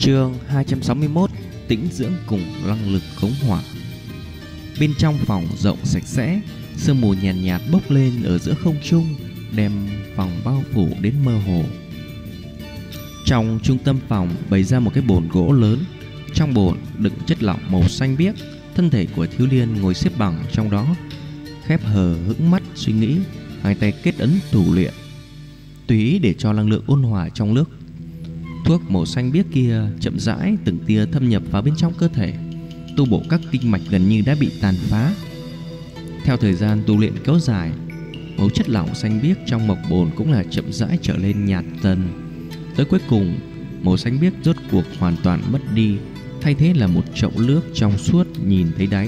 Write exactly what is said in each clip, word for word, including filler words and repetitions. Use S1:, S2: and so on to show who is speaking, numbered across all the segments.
S1: Chương hai trăm sáu mươi mốt: Tĩnh dưỡng cùng năng lực khống hỏa. Bên trong phòng rộng sạch sẽ, sương mù nhàn nhạt, nhạt bốc lên ở giữa không trung, đem phòng bao phủ đến mơ hồ. Trong trung tâm phòng bày ra một cái bồn gỗ lớn, trong bồn đựng chất lỏng màu xanh biếc. Thân thể của Thiếu Liên ngồi xếp bằng trong đó, khép hờ hững mắt suy nghĩ, hai tay kết ấn tù luyện, tùy ý để cho năng lượng ôn hòa trong nước. Thuốc màu xanh biếc kia chậm rãi từng tia thâm nhập vào bên trong cơ thể, tu bổ các kinh mạch gần như đã bị tàn phá. Theo thời gian tu luyện kéo dài, màu chất lỏng xanh biếc trong mộc bồn cũng là chậm rãi trở lên nhạt dần. Tới cuối cùng, màu xanh biếc rốt cuộc hoàn toàn mất đi, thay thế là một chậu nước trong suốt nhìn thấy đáy.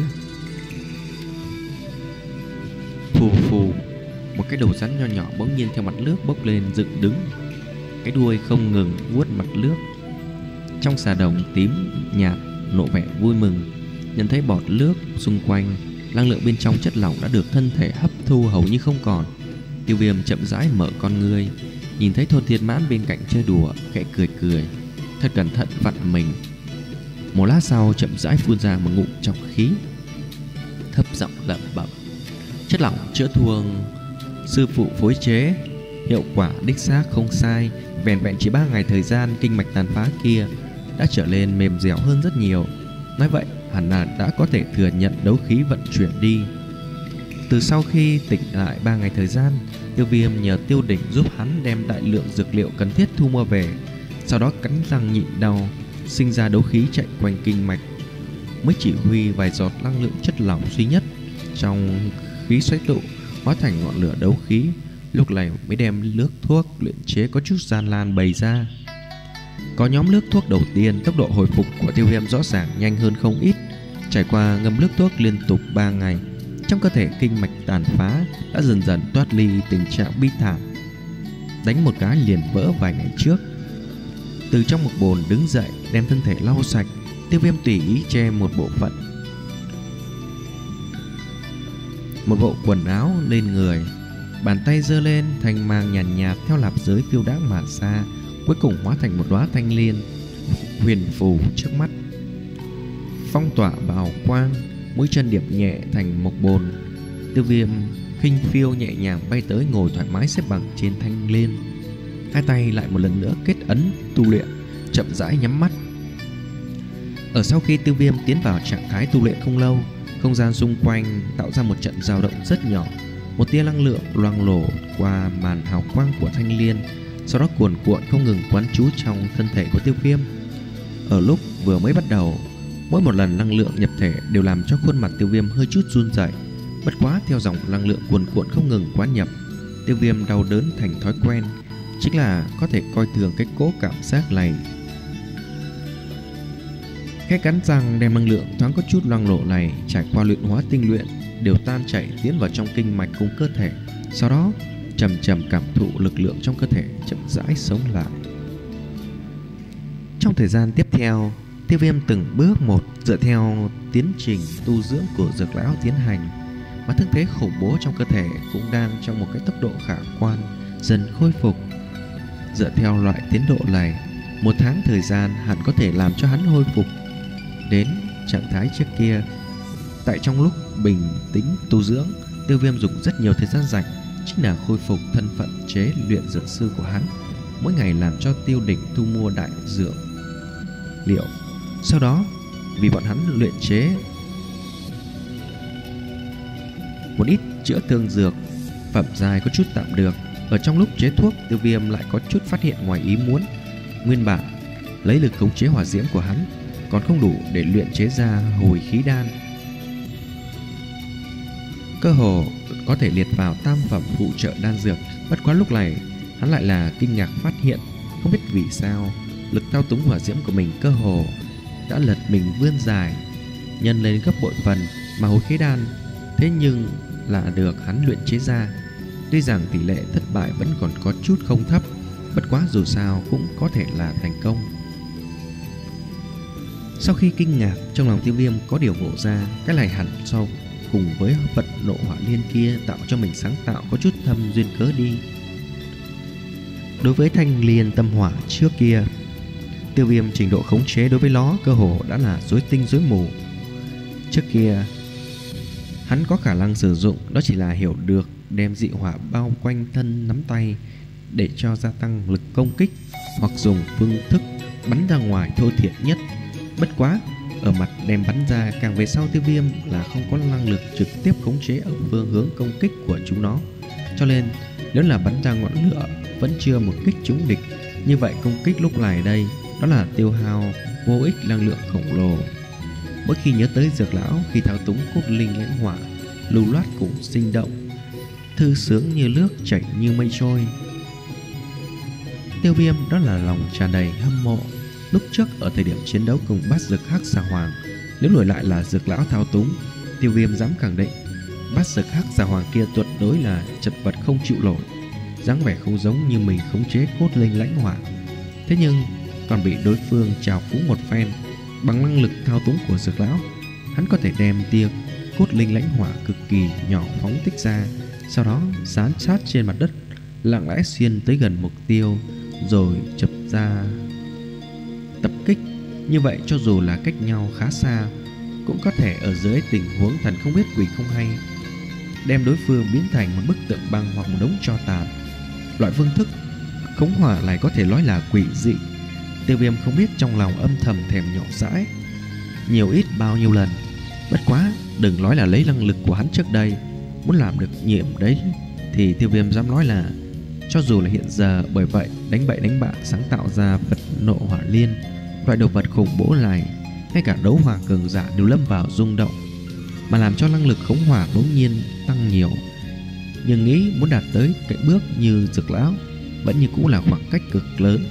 S1: Phù phù, một cái đầu rắn nho nhỏ bỗng nhiên theo mặt nước bốc lên dựng đứng, cái đuôi không ngừng vuốt mặt nước. Trong xà đồng tím nhạt nộ vẻ vui mừng, nhận thấy bọt nước xung quanh, năng lượng bên trong chất lỏng đã được thân thể hấp thu hầu như không còn. Tiêu Viêm chậm rãi mở con ngươi, nhìn thấy Thôn Thiên Mãn bên cạnh chơi đùa, khẽ cười cười, thật cẩn thận vặn mình. Một lát sau chậm rãi phun ra một ngụm trọng khí, thấp giọng lẩm bẩm: chất lỏng chữa thương sư phụ phối chế, hiệu quả đích xác không sai. Vẹn vẹn chỉ ba ngày thời gian, kinh mạch tàn phá kia đã trở lên mềm dẻo hơn rất nhiều. Nói vậy hẳn là đã có thể thừa nhận đấu khí vận chuyển đi. Từ sau khi tỉnh lại ba ngày thời gian, Tiêu Viêm nhờ Tiêu Đỉnh giúp hắn đem đại lượng dược liệu cần thiết thu mua về, sau đó cắn răng nhịn đau, sinh ra đấu khí chạy quanh kinh mạch, mới chỉ huy vài giọt năng lượng chất lỏng duy nhất trong khí xoáy tụ hóa thành ngọn lửa đấu khí. Lúc này mới đem nước thuốc luyện chế có chút gian nan bày ra. Có nhóm nước thuốc đầu tiên, tốc độ hồi phục của Tiêu Viêm rõ ràng nhanh hơn không ít. Trải qua ngâm nước thuốc liên tục ba ngày, trong cơ thể kinh mạch tàn phá đã dần dần toát ly tình trạng bi thảm, đánh một cái liền vỡ vài ngày trước. Từ trong một bồn đứng dậy, đem thân thể lau sạch. Tiêu Viêm tùy ý che một bộ phận một bộ quần áo lên người, bàn tay giơ lên, thanh mang nhàn nhạt, nhạt theo lạp giới phiêu đãng mà xa, cuối cùng hóa thành một đóa thanh liên huyền phù trước mắt, phong tỏa bào quang, mũi chân điệp nhẹ thành một bồn. Tiêu Viêm khinh phiêu nhẹ nhàng bay tới, ngồi thoải mái xếp bằng trên thanh liên, hai tay lại một lần nữa kết ấn tu luyện, chậm rãi nhắm mắt. Ở sau khi Tiêu Viêm tiến vào trạng thái tu luyện không lâu, không gian xung quanh tạo ra một trận dao động rất nhỏ. Một tia năng lượng loang lổ qua màn hào quang của thanh liên, sau đó cuồn cuộn không ngừng quán trú trong thân thể của Tiêu Viêm. Ở lúc vừa mới bắt đầu, mỗi một lần năng lượng nhập thể đều làm cho khuôn mặt Tiêu Viêm hơi chút run rẩy. Bất quá theo dòng năng lượng cuồn cuộn không ngừng quán nhập, Tiêu Viêm đau đớn thành thói quen, chính là có thể coi thường cái cố cảm giác này. Khẽ cắn răng đem năng lượng thoáng có chút loang lổ này trải qua luyện hóa tinh luyện đều tan chảy tiến vào trong kinh mạch cùng cơ thể, sau đó chậm chậm cảm thụ lực lượng trong cơ thể chậm rãi sống lại. Trong thời gian tiếp theo, Tiêu Viêm từng bước một dựa theo tiến trình tu dưỡng của Dược lão tiến hành, mà thương thế khủng bố trong cơ thể cũng đang trong một cái tốc độ khả quan dần khôi phục. Dựa theo loại tiến độ này, một tháng thời gian hẳn có thể làm cho hắn hồi phục đến trạng thái trước kia. Tại trong lúc bình tĩnh tu dưỡng, Tiêu Viêm dùng rất nhiều thời gian rảnh, chính là khôi phục thân phận chế luyện dược sư của hắn, mỗi ngày làm cho Tiêu Đỉnh thu mua đại dược liệu, sau đó vì bọn hắn luyện chế một ít chữa thương dược phẩm giai có chút tạm được. Ở trong lúc chế thuốc, Tiêu Viêm lại có chút phát hiện ngoài ý muốn. Nguyên bản lấy lực khống chế hỏa diễm của hắn còn không đủ để luyện chế ra hồi khí đan, cơ hồ có thể liệt vào tam phẩm phụ trợ đan dược. Bất quá lúc này hắn lại là kinh ngạc phát hiện, không biết vì sao lực thao túng hỏa diễm của mình cơ hồ đã lật mình vươn dài, nhân lên gấp bội phần, mà hồi khí đan thế nhưng là được hắn luyện chế ra. Tuy rằng tỷ lệ thất bại vẫn còn có chút không thấp, bất quá dù sao cũng có thể là thành công. Sau khi kinh ngạc, trong lòng Tiêu Viêm có điều ngộ ra, cái này hẳn so cùng với vận nộ hỏa liên kia tạo cho mình sáng tạo có chút thâm duyên cớ đi. Đối với thanh liên tâm hỏa trước kia, Tiêu Viêm trình độ khống chế đối với nó cơ hồ đã là rối tinh rối mù. Trước kia hắn có khả năng sử dụng đó chỉ là hiểu được đem dị hỏa bao quanh thân nắm tay để cho gia tăng lực công kích, hoặc dùng phương thức bắn ra ngoài thô thiển nhất. Bất quá ở mặt đem bắn ra càng về sau, Tiêu Viêm là không có năng lực trực tiếp khống chế ở phương hướng công kích của chúng nó. Cho nên nếu là bắn ra ngọn lửa vẫn chưa một kích trúng địch, như vậy công kích lúc này đây đó là tiêu hao vô ích năng lượng khổng lồ. Mỗi khi nhớ tới Dược lão khi thao túng cốt linh lãnh hỏa, lưu loát cũng sinh động, thư sướng như nước chảy như mây trôi. Tiêu Viêm đó là lòng tràn đầy hâm mộ. Lúc trước ở thời điểm chiến đấu cùng Bát Dực Hắc Xà Hoàng, nếu đổi lại là Dược lão thao túng, Tiêu Viêm dám khẳng định Bát Dực Hắc Xà Hoàng kia tuyệt đối là chật vật không chịu nổi, dáng vẻ không giống như mình khống chế cốt linh lãnh hỏa. Thế nhưng còn bị đối phương trào phúng một phen. Bằng năng lực thao túng của Dược lão, hắn có thể đem tia cốt linh lãnh hỏa cực kỳ nhỏ phóng thích ra, sau đó dán sát trên mặt đất, lặng lẽ xuyên tới gần mục tiêu rồi chập ra tập kích. Như vậy cho dù là cách nhau khá xa, cũng có thể ở dưới tình huống thần không biết quỷ không hay đem đối phương biến thành một bức tượng băng hoặc một đống tro tàn. Loại phương thức khống hỏa này có thể nói là quỷ dị. Tiêu Viêm không biết trong lòng âm thầm thèm nhỏ dãi nhiều ít bao nhiêu lần. Bất quá đừng nói là lấy năng lực của hắn trước đây muốn làm được nhiệm đấy, thì Tiêu Viêm dám nói là cho dù là hiện giờ bởi vậy đánh bậy đánh bạ sáng tạo ra Phật Nộ Hỏa Liên, loại đồ vật khủng bố này, ngay cả đấu hỏa cường giả đều lâm vào rung động, mà làm cho năng lực khống hỏa bỗng nhiên tăng nhiều. Nhưng nghĩ muốn đạt tới cái bước như Dược lão vẫn như cũ là khoảng cách cực lớn.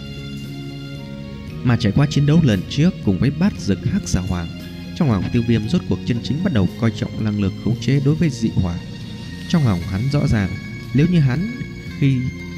S1: Mà trải qua chiến đấu lần trước cùng với Bát Dực Hắc Xà Hoàng, trong lòng Tiêu Viêm rốt cuộc chân chính bắt đầu coi trọng năng lực khống chế đối với dị hỏa. Trong lòng hắn rõ ràng, nếu như hắn khi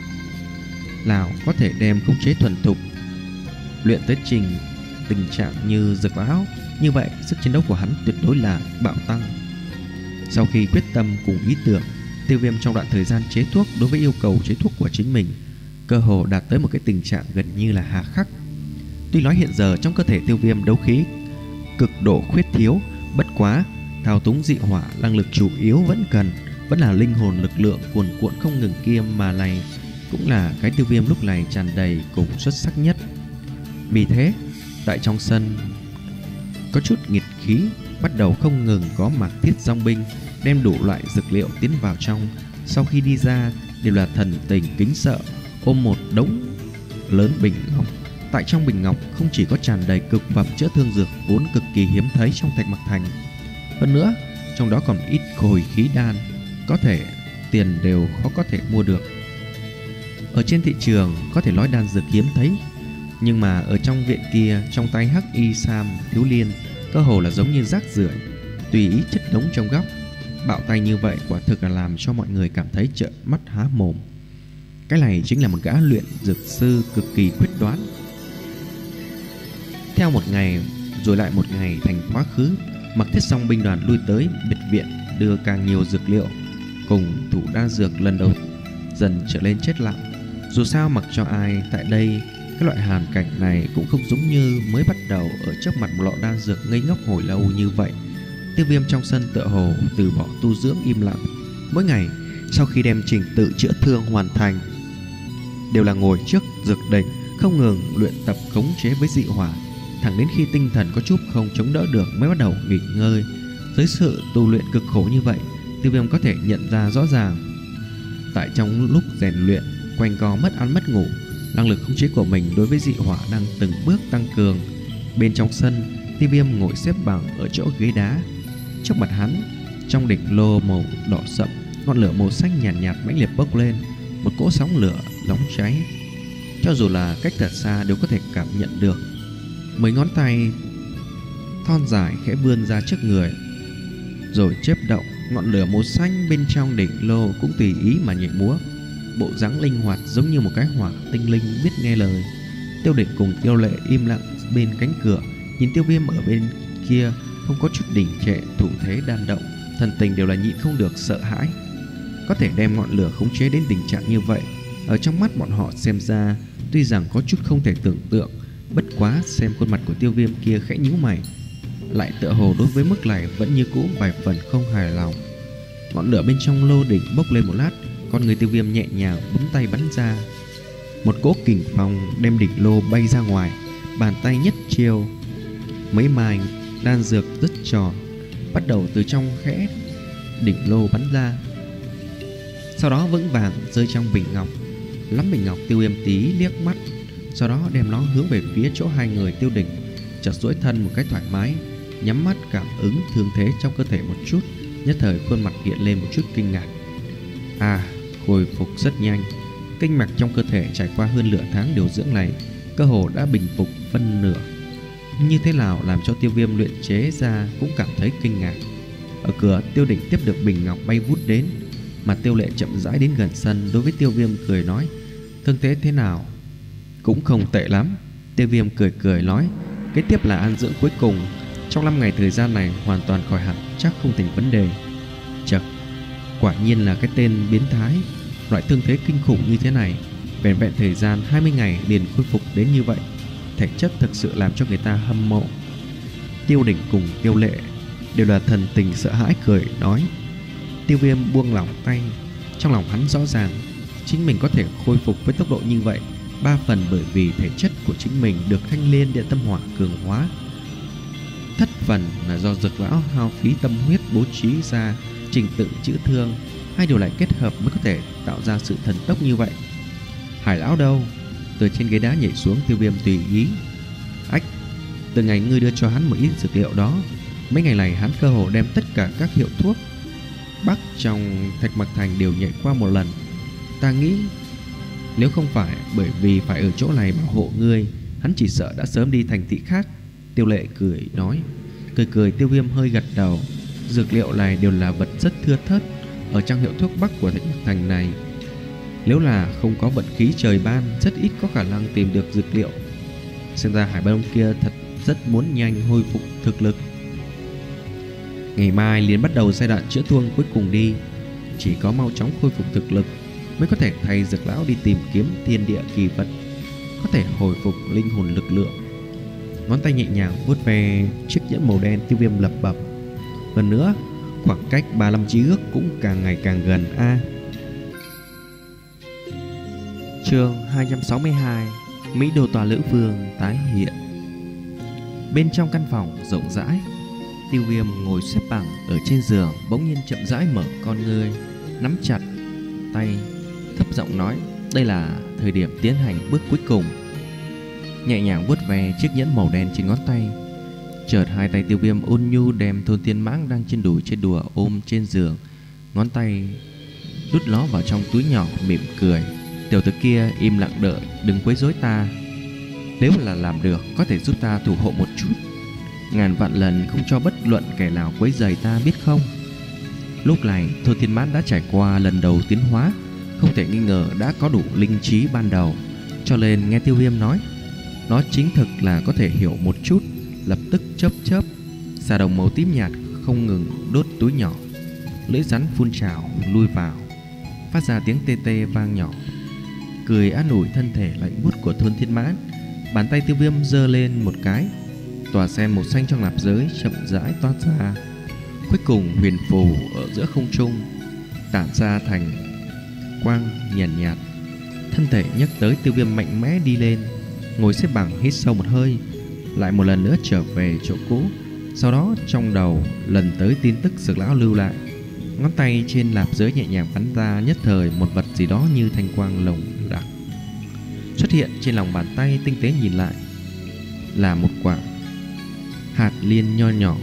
S1: nào có thể đem khống chế thuần thục, luyện tới trình tình trạng như Dược lão, như vậy sức chiến đấu của hắn tuyệt đối là bạo tăng. Sau khi quyết tâm cùng ý tưởng, Tiêu Viêm trong đoạn thời gian chế thuốc đối với yêu cầu chế thuốc của chính mình cơ hồ đạt tới một cái tình trạng gần như là hà khắc. Tuy nói hiện giờ trong cơ thể Tiêu Viêm đấu khí cực độ khuyết thiếu, bất quá thao túng dị hỏa năng lực chủ yếu vẫn cần vẫn là linh hồn lực lượng cuồn cuộn không ngừng kia, mà này cũng là cái Tiêu Viêm lúc này tràn đầy cùng xuất sắc nhất. Vì thế tại trong sân có chút nghịch khí, bắt đầu không ngừng có Mạc Thiết dòng binh đem đủ loại dược liệu tiến vào trong. Sau khi đi ra đều là thần tình kính sợ, ôm một đống lớn bình ngọc. Tại trong bình ngọc không chỉ có tràn đầy cực phẩm chữa thương dược vốn cực kỳ hiếm thấy trong Thạch Mặc Thành, hơn nữa trong đó còn ít hồi khí đan, có thể tiền đều khó có thể mua được. Ở trên thị trường có thể nói đan dược hiếm thấy, nhưng mà ở trong viện kia, trong tay Hắc Y Sam Thiếu Liên cơ hồ là giống như rác rưởi, tùy ý chất đống trong góc. Bạo tay như vậy quả thực là làm cho mọi người cảm thấy trợn mắt há mồm. Cái này chính là một gã luyện dược sư cực kỳ quyết đoán. Theo một ngày rồi lại một ngày thành quá khứ, Mạc Thiết song binh đoàn lui tới biệt viện đưa càng nhiều dược liệu cùng thủ đan dược lần đầu dần trở lên chết lặng. Dù sao mặc cho ai tại đây, cái loại hàn cảnh này cũng không giống như mới bắt đầu ở trước mặt một lọ đan dược ngây ngốc hồi lâu như vậy. Tiêu Viêm trong sân tựa hồ từ bỏ tu dưỡng im lặng. Mỗi ngày sau khi đem trình tự chữa thương hoàn thành, đều là ngồi trước dược đỉnh không ngừng luyện tập khống chế với dị hỏa, thẳng đến khi tinh thần có chút không chống đỡ được mới bắt đầu nghỉ ngơi. Dưới sự tu luyện cực khổ như vậy, Tiêu Viêm có thể nhận ra rõ ràng, tại trong lúc rèn luyện quanh co mất ăn mất ngủ, năng lực khống chế của mình đối với dị hỏa đang từng bước tăng cường. Bên trong sân, Tiêu Viêm ngồi xếp bằng ở chỗ ghế đá. Trước mặt hắn, trong đỉnh lô màu đỏ sậm, ngọn lửa màu xanh nhàn nhạt, nhạt mãnh liệt bốc lên, một cỗ sóng lửa nóng cháy, cho dù là cách thật xa đều có thể cảm nhận được. Mấy ngón tay thon dài khẽ vươn ra trước người, rồi chớp động, ngọn lửa màu xanh bên trong đỉnh lô cũng tùy ý mà nhảy múa, bộ dáng linh hoạt giống như một cái hỏa tinh linh biết nghe lời. Tiêu Đỉnh cùng Tiêu Lệ im lặng bên cánh cửa, nhìn Tiêu Viêm ở bên kia không có chút đình trệ, thủ thế đan động, thần tình đều là nhịn không được sợ hãi. Có thể đem ngọn lửa khống chế đến tình trạng như vậy, ở trong mắt bọn họ xem ra tuy rằng có chút không thể tưởng tượng, Bất quá xem khuôn mặt của Tiêu Viêm kia khẽ nhíu mày, lại tựa hồ đối với mức này vẫn như cũ vài phần không hài lòng. Ngọn lửa bên trong lô đỉnh bốc lên một lát, con người Tiêu Viêm nhẹ nhàng bấm tay bắn ra. Một cỗ kình phong đem đỉnh lô bay ra ngoài, bàn tay nhất chiêu, mấy mài đan dược rất tròn bắt đầu từ trong khẽ đỉnh lô bắn ra, sau đó vững vàng rơi trong bình ngọc. Lắm bình ngọc, Tiêu Viêm tí liếc mắt, sau đó đem nó hướng về phía chỗ hai người Tiêu Đỉnh, chợt duỗi thân một cái thoải mái, nhắm mắt cảm ứng thương thế trong cơ thể một chút, nhất thời khuôn mặt hiện lên một chút kinh ngạc. À, hồi phục rất nhanh. Kinh mạch trong cơ thể trải qua hơn nửa tháng điều dưỡng này, cơ hồ đã bình phục phân nửa. Như thế nào làm cho Tiêu Viêm luyện chế ra cũng cảm thấy kinh ngạc. Ở cửa, Tiêu Đỉnh tiếp được bình ngọc bay vút đến, mà Tiêu Lệ chậm rãi đến gần sân, đối với Tiêu Viêm cười nói: thương thế thế nào? Cũng không tệ lắm. Tiêu Viêm cười cười nói: kế tiếp là an dưỡng cuối cùng, trong năm ngày thời gian này hoàn toàn khỏi hẳn, chắc không thành vấn đề. Chật, quả nhiên là cái tên biến thái. Loại thương thế kinh khủng như thế này, vẹn vẹn thời gian hai mươi ngày liền khôi phục đến như vậy, thể chất thực sự làm cho người ta hâm mộ. Tiêu Đỉnh cùng Tiêu Lệ đều là thần tình sợ hãi cười nói. Tiêu Viêm buông lỏng tay, trong lòng hắn rõ ràng chính mình có thể khôi phục với tốc độ như vậy, ba phần bởi vì thể chất của chính mình được Thanh Liên Địa Tâm Hỏa cường hóa, thất phần là do Dược Lão hao phí tâm huyết bố trí ra trình tự chữa thương. Hai điều lại kết hợp mới có thể tạo ra sự thần tốc như vậy. Hải Lão đâu? Từ trên ghế đá nhảy xuống, Tiêu Viêm tùy ý. Ách, từ ngày ngươi đưa cho hắn một ít dược liệu đó, mấy ngày này hắn cơ hồ đem tất cả các hiệu thuốc bắc trong Thạch Mặc Thành đều nhảy qua một lần. Ta nghĩ nếu không phải bởi vì phải ở chỗ này bảo hộ ngươi, hắn chỉ sợ đã sớm đi thành thị khác. Tiêu Lệ cười nói. Cười cười, Tiêu Viêm hơi gật đầu. Dược liệu này đều là vật rất thưa thớt ở trong hiệu thuốc bắc của Thạch Mặc Thành này. Nếu là không có vận khí trời ban, rất ít có khả năng tìm được dược liệu. Xem ra Hải Bân kia thật rất muốn nhanh hồi phục thực lực. Ngày mai liền bắt đầu giai đoạn chữa thương cuối cùng đi. Chỉ có mau chóng khôi phục thực lực mới có thể thay Dược Lão đi tìm kiếm thiên địa kỳ vật, có thể hồi phục linh hồn lực lượng. Ngón tay nhẹ nhàng vuốt về chiếc nhẫn màu đen, Tiêu Viêm lẩm bẩm. Hơn nữa, khoảng cách ba mươi lăm chí ước cũng càng ngày càng gần a. À. Chương hai trăm sáu mươi hai, Mỹ Đô Tòa Lữ Vương tái hiện. Bên trong căn phòng rộng rãi, Tiêu Viêm ngồi xếp bằng ở trên giường, bỗng nhiên chậm rãi mở con ngươi, nắm chặt tay, thấp giọng nói: đây là thời điểm tiến hành bước cuối cùng. Nhẹ nhàng vuốt ve chiếc nhẫn màu đen trên ngón tay, chợt hai tay Tiêu Viêm ôn nhu đem Thôn Thiên Mãng đang trên đùi trên đùa ôm trên giường, ngón tay đút nó vào trong túi nhỏ, mỉm cười: tiểu tử kia im lặng đợi, đừng quấy rối ta. Nếu là làm được, có thể giúp ta thủ hộ một chút, ngàn vạn lần không cho bất luận kẻ nào quấy rầy ta, biết không? Lúc này Thôn Thiên Mãn đã trải qua lần đầu tiến hóa, không thể nghi ngờ đã có đủ linh trí ban đầu, cho nên nghe Tiêu Viêm nói, nó chính thực là có thể hiểu một chút, lập tức chớp chớp, xà đồng màu tím nhạt không ngừng đốt túi nhỏ, lưỡi rắn phun trào lui vào, phát ra tiếng tê tê vang nhỏ, cười an ủi thân thể lạnh buốt của Thôn Thiên Mãn. Bàn tay Tiêu Viêm giơ lên một cái, tòa sen màu xanh trong nạp giới chậm rãi toát ra, cuối cùng huyền phù ở giữa không trung, tản ra thành quang nhàn nhạt, nhạt. Thân thể nhắc tới, Tiêu Viêm mạnh mẽ đi lên, ngồi xếp bằng, hít sâu một hơi, lại một lần nữa trở về chỗ cũ. Sau đó trong đầu lần tới tin tức Dược Lão lưu lại, ngón tay trên nạp giới nhẹ nhàng bắn ra, nhất thời một vật gì đó như thanh quang lồng đặc xuất hiện trên lòng bàn tay. Tinh tế nhìn lại là một quả hạt liên nho nhỏ.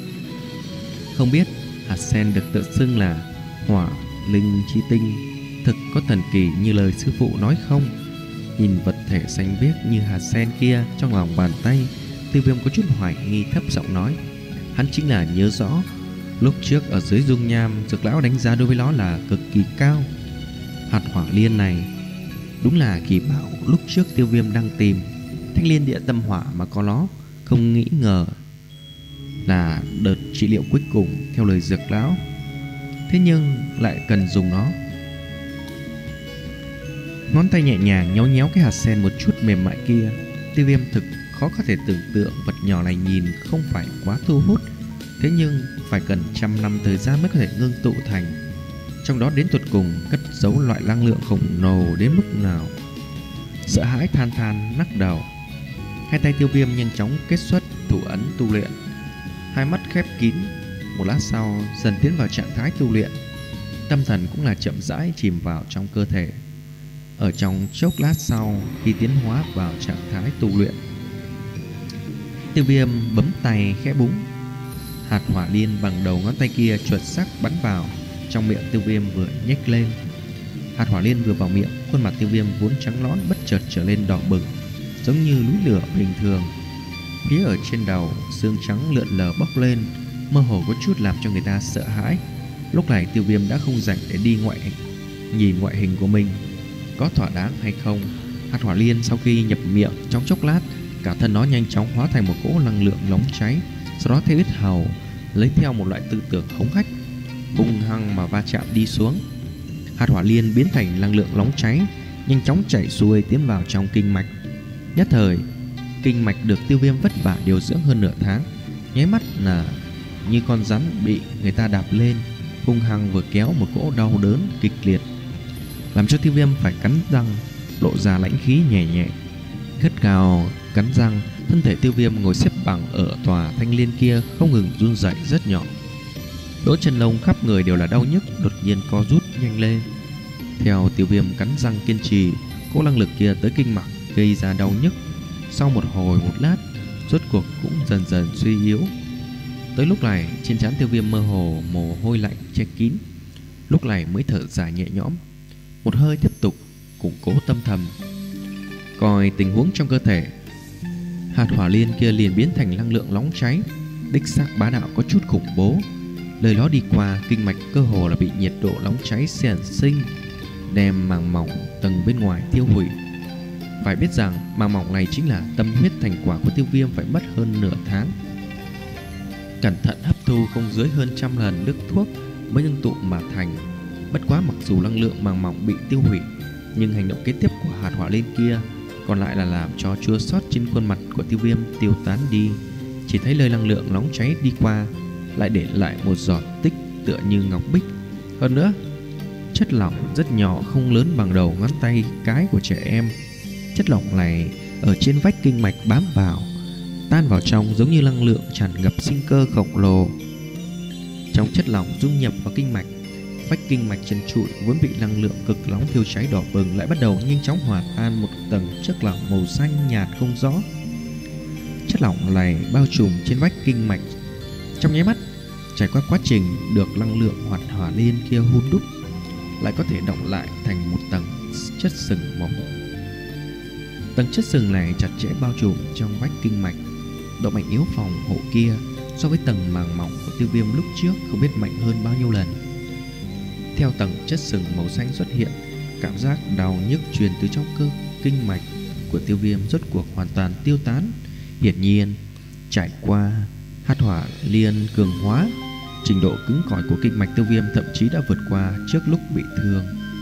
S1: Không biết hạt sen được tự xưng là hỏa linh chi tinh thực có thần kỳ như lời sư phụ nói không? Nhìn vật thể xanh biếc như hạt sen kia trong lòng bàn tay, Tiêu Viêm có chút hoài nghi, thấp giọng nói. Hắn chính là nhớ rõ lúc trước ở dưới dung nham, Dược Lão đánh giá đối với nó là cực kỳ cao. Hạt hỏa liên này đúng là kỳ bảo lúc trước Tiêu Viêm đang tìm, Thanh Liên Địa Tâm Hỏa mà có nó, không nghĩ ngờ là đợt trị liệu cuối cùng theo lời Dược Lão, thế nhưng lại cần dùng nó. Ngón tay nhẹ nhàng nhéo nhéo cái hạt sen một chút mềm mại kia, Tiêu Viêm thực khó có thể tưởng tượng vật nhỏ này nhìn không phải quá thu hút, thế nhưng phải cần trăm năm thời gian mới có thể ngưng tụ thành. Trong đó đến tột cùng cất giấu loại năng lượng khổng lồ đến mức nào. Sợ hãi than than lắc đầu. Hai tay Tiêu Viêm nhanh chóng kết xuất thủ ấn tu luyện. Hai mắt khép kín, một lát sau dần tiến vào trạng thái tu luyện. Tâm thần cũng là chậm rãi chìm vào trong cơ thể. Ở trong chốc lát sau, khi tiến hóa vào trạng thái tu luyện, Tiêu Viêm bấm tay khẽ búng, hạt hỏa liên bằng đầu ngón tay kia chuẩn xác bắn vào trong miệng Tiêu Viêm vừa nhếch lên. Hạt hỏa liên vừa vào miệng, khuôn mặt Tiêu Viêm vốn trắng nõn bất chợt trở lên đỏ bừng, giống như núi lửa bình thường. Phía ở trên đầu, xương trắng lượn lờ bốc lên, mơ hồ có chút làm cho người ta sợ hãi. Lúc này Tiêu Viêm đã không rảnh để đi ngoại hình, nhìn ngoại hình của mình có thỏa đáng hay không. Hạt hỏa liên sau khi nhập miệng trong chốc lát, cả thân nó nhanh chóng hóa thành một cỗ năng lượng nóng cháy, sau đó theo ít hầu lấy theo một loại tư tưởng hống hách, hung hăng mà va chạm đi xuống. Hạt hỏa liên biến thành năng lượng nóng cháy, nhanh chóng chảy xuôi tiến vào trong kinh mạch. Nhất thời, kinh mạch được Tiêu Viêm vất vả điều dưỡng hơn nửa tháng, nháy mắt là như con rắn bị người ta đạp lên, hung hăng vừa kéo một cỗ đau đớn kịch liệt, làm cho Tiêu Viêm phải cắn răng, lộ ra lãnh khí nhẹ nhẹ. Gắt gao cắn răng, thân thể Tiêu Viêm ngồi xếp bằng ở tòa thanh liên kia không ngừng run rẩy rất nhỏ. Lỗ chân lông khắp người đều là đau nhức, đột nhiên co rút nhanh lên. Theo Tiêu Viêm cắn răng kiên trì, cỗ năng lực kia tới kinh mạch gây ra đau nhức. Sau một hồi một lát, rốt cuộc cũng dần dần suy yếu. Tới lúc này, trên trán Tiêu Viêm mơ hồ mồ hôi lạnh che kín, lúc này mới thở dài nhẹ nhõm, một hơi tiếp tục củng cố tâm thần, coi tình huống trong cơ thể. Hạt hỏa liên kia liền biến thành năng lượng nóng cháy, đích xác bá đạo có chút khủng bố. Lời nó đi qua, kinh mạch cơ hồ là bị nhiệt độ nóng cháy sản sinh, đem màng mỏng tầng bên ngoài tiêu hủy. Phải biết rằng màng mỏng này chính là tâm huyết thành quả của Tiêu Viêm phải mất hơn nửa tháng, cẩn thận hấp thu không dưới hơn trăm lần nước thuốc mới ngưng tụ mà thành. Bất quá mặc dù năng lượng màng mỏng bị tiêu hủy, nhưng hành động kế tiếp của hạt hỏa liên kia còn lại là làm cho chua xót trên khuôn mặt của Tiêu Viêm tiêu tán đi. Chỉ thấy lời năng lượng nóng cháy đi qua, lại để lại một giọt tích tựa như ngọc bích. Hơn nữa, chất lỏng rất nhỏ, không lớn bằng đầu ngón tay cái của trẻ em. Chất lỏng này ở trên vách kinh mạch bám vào, tan vào trong giống như năng lượng tràn ngập sinh cơ khổng lồ. Trong chất lỏng dung nhập vào kinh mạch, vách kinh mạch trần trụi vốn bị năng lượng cực nóng thiêu cháy đỏ bừng lại bắt đầu nhanh chóng hòa tan một tầng chất lỏng màu xanh nhạt không rõ. Chất lỏng này bao trùm trên vách kinh mạch, trong nháy mắt trải qua quá trình được năng lượng hoạt hỏa liên kia hun đúc, lại có thể đọng lại thành một tầng chất sừng mỏng. Tầng chất sừng này chặt chẽ bao trùm trong vách kinh mạch, độ mạnh yếu phòng hộ kia so với tầng màng mỏng của Tiêu Viêm lúc trước không biết mạnh hơn bao nhiêu lần. Theo tầng chất sừng màu xanh xuất hiện, cảm giác đau nhức truyền từ trong cơ kinh mạch của Tiêu Viêm rốt cuộc hoàn toàn tiêu tán. Hiển nhiên, trải qua hạt hỏa liên cường hóa, trình độ cứng cỏi của kinh mạch Tiêu Viêm thậm chí đã vượt qua trước lúc bị thương.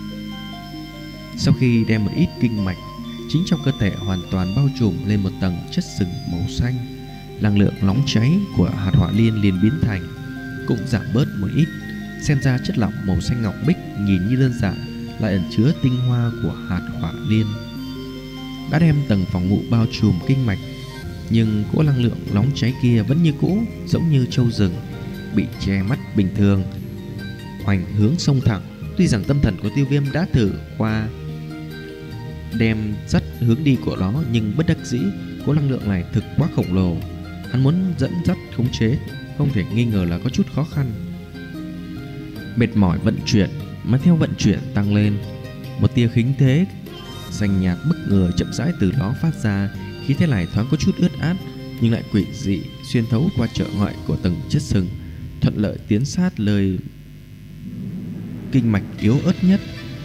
S1: Sau khi đem một ít kinh mạch chính trong cơ thể hoàn toàn bao trùm lên một tầng chất sừng màu xanh, năng lượng nóng cháy của hạt hỏa liên liền biến thành cũng giảm bớt một ít. Xem ra chất lỏng màu xanh ngọc bích nhìn như đơn giản lại ẩn chứa tinh hoa của hạt hỏa liên, đã đem tầng phòng ngự bao trùm kinh mạch. Nhưng cỗ năng lượng nóng cháy kia vẫn như cũ, giống như trâu rừng bị che mắt bình thường, hoành hướng sông thẳng. Tuy rằng tâm thần của Tiêu Viêm đã thử qua đem dắt hướng đi của nó, nhưng bất đắc dĩ cỗ năng lượng này thực quá khổng lồ, hắn muốn dẫn dắt khống chế không thể nghi ngờ là có chút khó khăn. Mệt mỏi vận chuyển, mà theo vận chuyển tăng lên, một tia khính thế xanh nhạt bất ngờ chậm rãi từ đó phát ra. Khí thế này thoáng có chút ướt át, nhưng lại quỷ dị xuyên thấu qua trở ngại của tầng chất sừng, thuận lợi tiến sát lời kinh mạch yếu ớt nhất,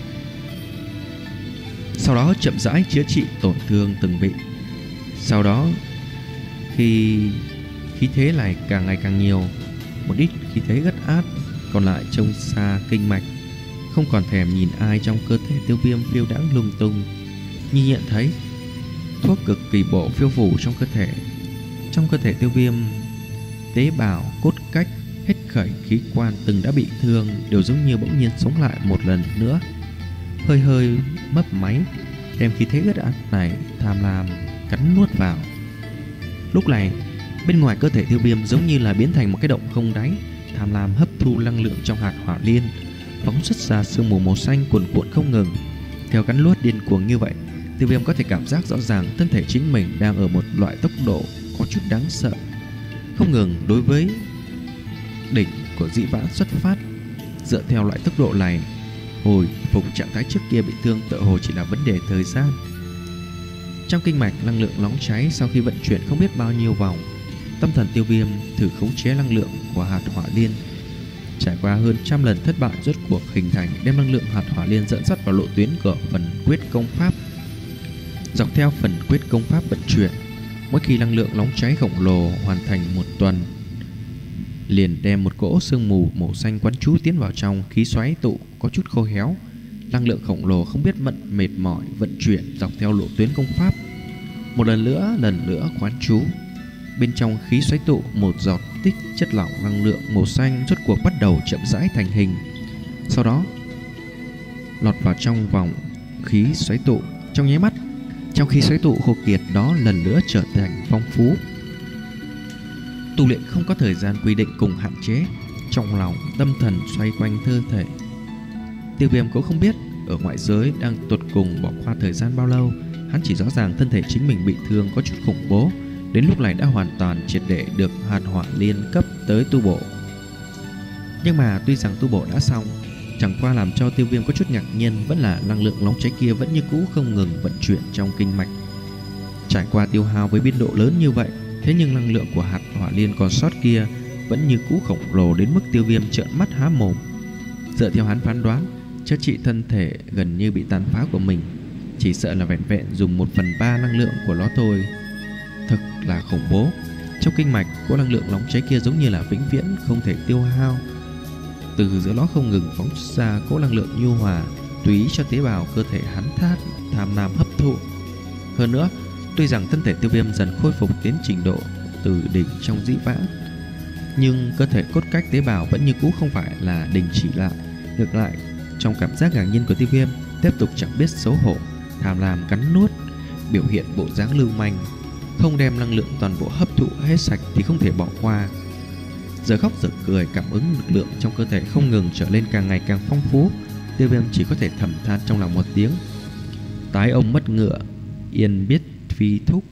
S1: sau đó chậm rãi chữa trị tổn thương từng vị. Sau đó khi khí thế này càng ngày càng nhiều, một ít khí thế ướt át còn lại trông xa kinh mạch, không còn thèm nhìn ai trong cơ thể Tiêu Viêm phiêu đãng lung tung. Như nhận thấy thuốc cực kỳ bổ phiêu phù trong cơ thể. Trong cơ thể Tiêu Viêm, tế bào, cốt cách, hết khẩy khí quan từng đã bị thương đều giống như bỗng nhiên sống lại một lần nữa, hơi hơi mấp máy, đem khí thế ướt át này tham lam cắn nuốt vào. Lúc này, bên ngoài cơ thể Tiêu Viêm giống như là biến thành một cái động không đáy, tham lam hấp thu năng lượng trong hạt hỏa liên, phóng xuất ra sương mù màu xanh cuồn cuộn không ngừng. Theo cắn nuốt điên cuồng như vậy, Tiêu Viêm có thể cảm giác rõ ràng thân thể chính mình đang ở một loại tốc độ có chút đáng sợ, không ngừng đối với đỉnh của dị vãng xuất phát. Dựa theo loại tốc độ này, hồi phục trạng thái trước kia bị thương tựa hồ chỉ là vấn đề thời gian. Trong kinh mạch năng lượng nóng cháy sau khi vận chuyển không biết bao nhiêu vòng, tâm thần Tiêu Viêm thử khống chế năng lượng của hạt hỏa liên. Trải qua hơn trăm lần thất bại, rốt cuộc hình thành đem năng lượng hạt hỏa liên dẫn dắt vào lộ tuyến của phần quyết công pháp. Dọc theo phần quyết công pháp vận chuyển, mỗi khi năng lượng nóng cháy khổng lồ hoàn thành một tuần, liền đem một cỗ sương mù màu xanh quán trú tiến vào trong khí xoáy tụ có chút khô héo. Năng lượng khổng lồ không biết mận mệt mỏi vận chuyển dọc theo lộ tuyến công pháp, một lần nữa lần nữa quán trú. Bên trong khí xoáy tụ, một giọt tích chất lỏng năng lượng màu xanh rốt cuộc bắt đầu chậm rãi thành hình, sau đó lọt vào trong vòng khí xoáy tụ. Trong nháy mắt, trong khí xoáy tụ khô kiệt đó lần nữa trở thành phong phú. Tu luyện không có thời gian quy định cùng hạn chế, trong lòng tâm thần xoay quanh cơ thể. Tiêu Viêm cũng không biết ở ngoại giới đang tột cùng bỏ qua thời gian bao lâu, hắn chỉ rõ ràng thân thể chính mình bị thương có chút khủng bố, đến lúc này đã hoàn toàn triệt để được hạt hỏa liên cấp tới tu bổ. Nhưng mà tuy rằng tu bổ đã xong, chẳng qua làm cho Tiêu Viêm có chút ngạc nhiên vẫn là năng lượng nóng cháy kia vẫn như cũ không ngừng vận chuyển trong kinh mạch. Trải qua tiêu hao với biên độ lớn như vậy, thế nhưng năng lượng của hạt hỏa liên còn sót kia vẫn như cũ khổng lồ đến mức Tiêu Viêm trợn mắt há mồm. Dựa theo hắn phán đoán, chữa trị thân thể gần như bị tàn phá của mình chỉ sợ là vẹn vẹn dùng một phần ba năng lượng của nó thôi. Thật là khủng bố. Trong kinh mạch, cỗ năng lượng nóng cháy kia giống như là vĩnh viễn không thể tiêu hao. Từ giữa nó không ngừng phóng ra cỗ năng lượng nhu hòa, tùy ý cho tế bào cơ thể hắn thát tham lam hấp thụ. Hơn nữa, tuy rằng thân thể Tiêu Viêm dần khôi phục đến trình độ từ đỉnh trong dĩ vãng, nhưng cơ thể cốt cách tế bào vẫn như cũ không phải là đình chỉ lại. Ngược lại, trong cảm giác ngạc nhiên của Tiêu Viêm, tiếp tục chẳng biết xấu hổ, tham lam cắn nuốt, biểu hiện bộ dáng lưu manh, không đem năng lượng toàn bộ hấp thụ hết sạch thì không thể bỏ qua. Giờ khóc giờ cười, cảm ứng lực lượng trong cơ thể không ngừng trở lên càng ngày càng phong phú. Tiêu Viêm chỉ có thể thầm than trong lòng một tiếng: tái ông mất ngựa, yên biết phi thúc.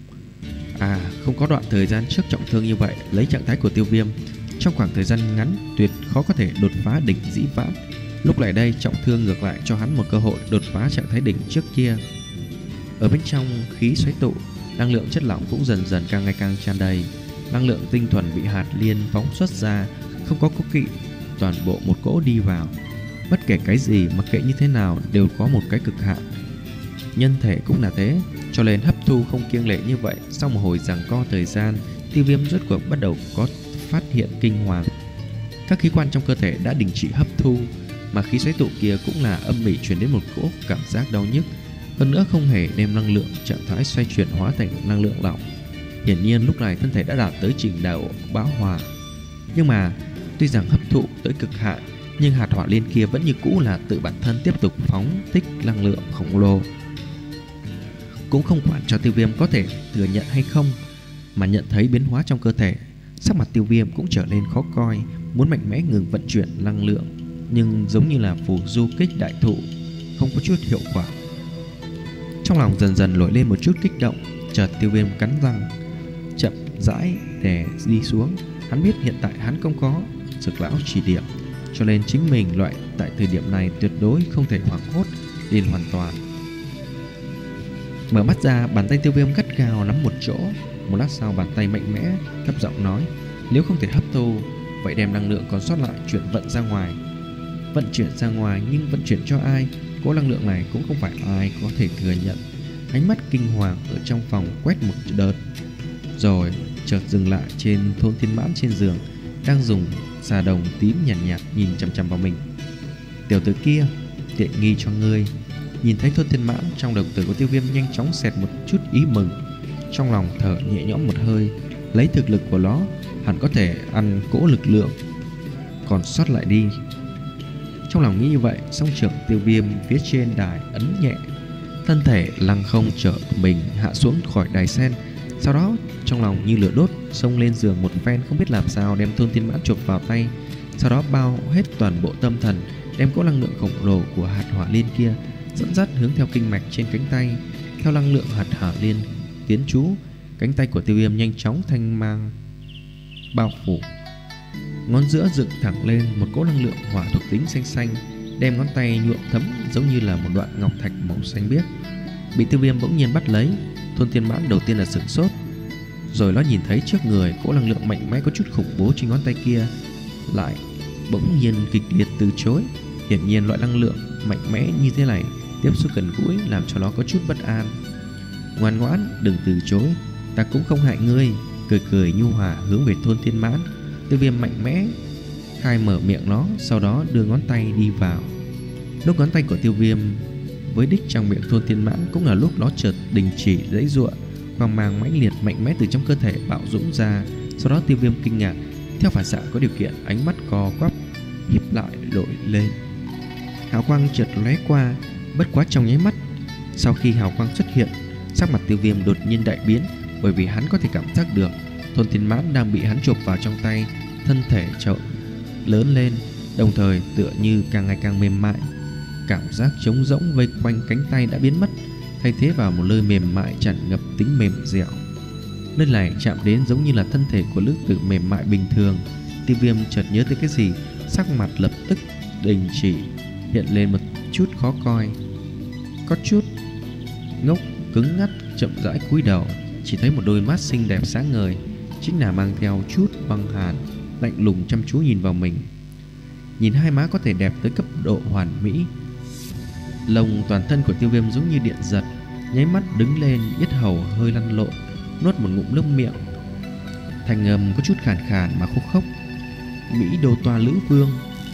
S1: À, không có đoạn thời gian trước trọng thương như vậy, lấy trạng thái của Tiêu Viêm trong khoảng thời gian ngắn tuyệt khó có thể đột phá đỉnh dĩ vãng. Lúc này đây, trọng thương ngược lại cho hắn một cơ hội đột phá trạng thái đỉnh trước kia. Ở bên trong khí xoáy tụ, năng lượng chất lỏng cũng dần dần càng ngày càng tràn đầy. Năng lượng tinh thuần bị hạt liên phóng xuất ra, không có cố kỵ, toàn bộ một cỗ đi vào. Bất kể cái gì, mặc kệ như thế nào, đều có một cái cực hạn. Nhân thể cũng là thế, cho nên hấp thu không kiêng lệ như vậy. Sau một hồi giằng co thời gian, Tiêu Viêm rốt cuộc bắt đầu có phát hiện kinh hoàng. Các khí quan trong cơ thể đã đình chỉ hấp thu, mà khí xoáy tụ kia cũng là âm ỉ truyền đến một cỗ cảm giác đau nhức. Hơn nữa không hề đem năng lượng trạng thái xoay chuyển hóa thành năng lượng lỏng. Hiển nhiên lúc này thân thể đã đạt tới trình độ bão hòa. Nhưng mà tuy rằng hấp thụ tới cực hạn, nhưng hạt hỏa liên kia vẫn như cũ là tự bản thân tiếp tục phóng thích năng lượng khổng lồ, cũng không quản cho Tiêu Viêm có thể thừa nhận hay không. Mà nhận thấy biến hóa trong cơ thể, sắc mặt Tiêu Viêm cũng trở nên khó coi, muốn mạnh mẽ ngừng vận chuyển năng lượng, nhưng giống như là phù du kích đại thụ, không có chút hiệu quả. Trong lòng dần dần nổi lên một chút kích động, chợt Tiêu Viêm cắn răng, chậm rãi đè đi xuống. Hắn biết hiện tại hắn không có Dược lão chỉ điểm, cho nên chính mình loại tại thời điểm này tuyệt đối không thể hoảng hốt liền hoàn toàn. Mở mắt ra, bàn tay Tiêu Viêm gắt gao nắm một chỗ. Một lát sau, bàn tay mạnh mẽ thấp giọng nói: nếu không thể hấp thu, vậy đem năng lượng còn sót lại chuyển vận ra ngoài. Vận chuyển ra ngoài, nhưng vận chuyển cho ai? Cỗ năng lượng này cũng không phải ai có thể thừa nhận. Ánh mắt kinh hoàng ở trong phòng quét một đợt, rồi chợt dừng lại trên Thôn Thiên Mãn trên giường, đang dùng xà đồng tím nhàn nhạt, nhạt nhìn chằm chằm vào mình. Tiểu tử kia, tiện nghi cho ngươi. Nhìn thấy Thôn Thiên Mãn, trong đồng tử của Tiêu Viêm nhanh chóng xẹt một chút ý mừng. Trong lòng thở nhẹ nhõm một hơi, lấy thực lực của nó hẳn có thể ăn cỗ lực lượng còn sót lại đi. Trong lòng nghĩ như vậy, song trưởng Tiêu Viêm phía trên đài ấn nhẹ, thân thể lăng không trở mình hạ xuống khỏi đài sen. Sau đó trong lòng như lửa đốt, xông lên giường một phen, không biết làm sao đem Thôn Thiên Mãn chụp vào tay. Sau đó bao hết toàn bộ tâm thần, đem cỗ năng lượng khổng lồ của hạt hỏa liên kia dẫn dắt hướng theo kinh mạch trên cánh tay. Theo năng lượng hạt hỏa liên tiến trú, cánh tay của Tiêu Viêm nhanh chóng thanh mang bao phủ, ngón giữa dựng thẳng lên một cỗ năng lượng hỏa thuộc tính xanh xanh, đem ngón tay nhuộm thấm giống như là một đoạn ngọc thạch màu xanh biếc. Bị Tiêu Viêm bỗng nhiên bắt lấy, Thôn Thiên Mãn đầu tiên là sửng sốt, rồi nó nhìn thấy trước người cỗ năng lượng mạnh mẽ có chút khủng bố trên ngón tay kia lại bỗng nhiên kịch liệt từ chối. Hiển nhiên loại năng lượng mạnh mẽ như thế này tiếp xúc gần gũi làm cho nó có chút bất an. Ngoan ngoãn, đừng từ chối, ta cũng không hại ngươi. Cười cười nhu hòa hướng về Thôn Thiên Mãn, Tiêu Viêm mạnh mẽ khai mở miệng nó, sau đó đưa ngón tay đi vào. Lúc ngón tay của Tiêu Viêm với đích trong miệng Thôn Thiên Mãn cũng là lúc nó chợt đình chỉ giãy giụa, quang mang mãnh liệt mạnh mẽ từ trong cơ thể bạo dũng ra. Sau đó Tiêu Viêm kinh ngạc, theo phản xạ có điều kiện, ánh mắt co quắp híp lại đổi lên. Hào quang chợt lóe qua, bất quá trong nháy mắt sau khi hào quang xuất hiện, sắc mặt Tiêu Viêm đột nhiên đại biến, bởi vì hắn có thể cảm giác được Thôn Thiên Mãn đang bị hắn chộp vào trong tay, thân thể trộn lớn lên, đồng thời tựa như càng ngày càng mềm mại. Cảm giác trống rỗng vây quanh cánh tay đã biến mất, thay thế vào một nơi mềm mại tràn ngập tính mềm dẻo. Nơi này chạm đến giống như là thân thể của nữ tử mềm mại bình thường. Tiêu Viêm chợt nhớ tới cái gì, sắc mặt lập tức đình chỉ, hiện lên một chút khó coi, có chút ngốc cứng ngắt, chậm rãi cúi đầu, chỉ thấy một đôi mắt xinh đẹp sáng ngời, chính là mang theo chút băng hàn, lạnh lùng chăm chú nhìn vào mình. Nhìn hai má có thể đẹp tới cấp độ hoàn mỹ, lồng toàn thân của Tiêu Viêm giống như điện giật, nháy mắt đứng lên, yết hầu hơi lăn lộn, nuốt một ngụm nước miệng, thành âm có chút khàn khàn mà khúc khốc. Mỹ Đô Toa Lữ Vương.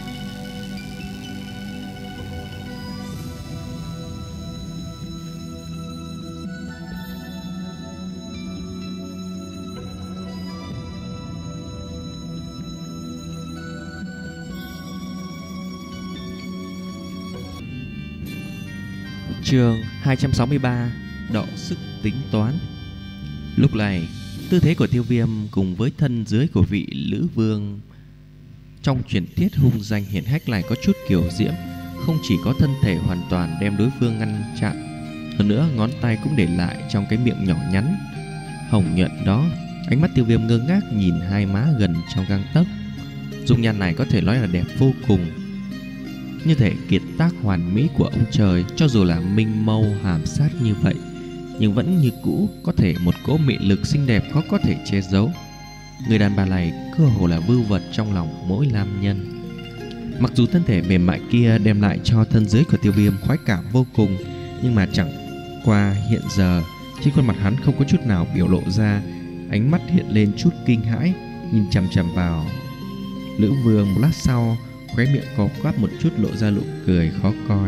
S1: Chương hai trăm sáu mươi ba, đọ sức tính toán. Lúc này, tư thế của Tiêu Viêm cùng với thân dưới của vị Lữ Vương trong truyền thuyết hung danh hiển hách này có chút kiểu diễm, không chỉ có thân thể hoàn toàn đem đối phương ngăn chặn, hơn nữa ngón tay cũng để lại trong cái miệng nhỏ nhắn hồng nhuận đó. Ánh mắt Tiêu Viêm ngơ ngác nhìn hai má gần trong gang tấc, dung nhan này có thể nói là đẹp vô cùng, như thể kiệt tác hoàn mỹ của ông trời. Cho dù là minh mâu hàm sát như vậy, nhưng vẫn như cũ có thể một cỗ mị lực xinh đẹp khó có thể che giấu. Người đàn bà này cơ hồ là vưu vật trong lòng mỗi nam nhân. Mặc dù thân thể mềm mại kia đem lại cho thân dưới của Tiêu Viêm khoái cảm vô cùng, nhưng mà chẳng qua hiện giờ trên khuôn mặt hắn không có chút nào biểu lộ ra, ánh mắt hiện lên chút kinh hãi, nhìn chằm chằm vào Lữ Vương. Một lát sau, khóe miệng có quắp một chút lộ ra nụ cười khó coi.